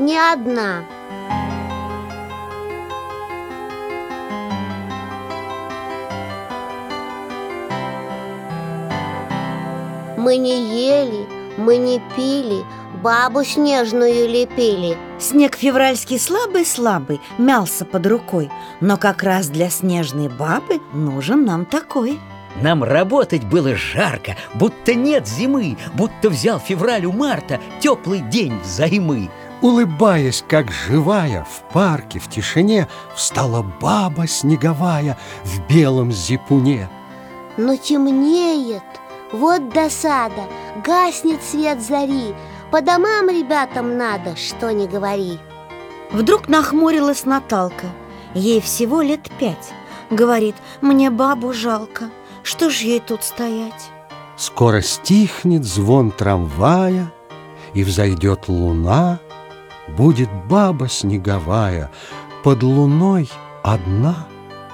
не одна. Мы не ели, мы не пили, бабу снежную лепили. Снег февральский слабый-слабый мялся под рукой, но как раз для снежной бабы нужен нам такой. Нам работать было жарко, будто нет зимы, будто взял февраль у марта теплый день взаймы. Улыбаясь, как живая, в парке, в тишине встала баба снеговая в белом зипуне. Но темнеет, вот досада, гаснет свет зари. По домам ребятам надо, что ни говори. Вдруг нахмурилась Наталка. Ей всего лет 5. Говорит: мне бабу жалко, что ж ей тут стоять? Скоро стихнет звон трамвая, и взойдет луна. Будет баба снеговая под луной одна.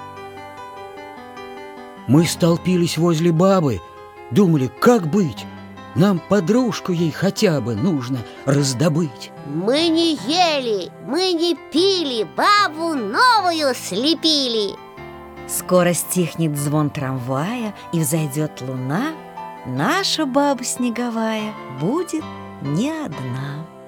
Мы столпились возле бабы, думали, как быть. Нам подружку ей хотя бы нужно раздобыть. Мы не ели, мы не пили, бабу новую слепили. Скоро стихнет звон трамвая, и взойдет луна. Наша баба снеговая будет не одна.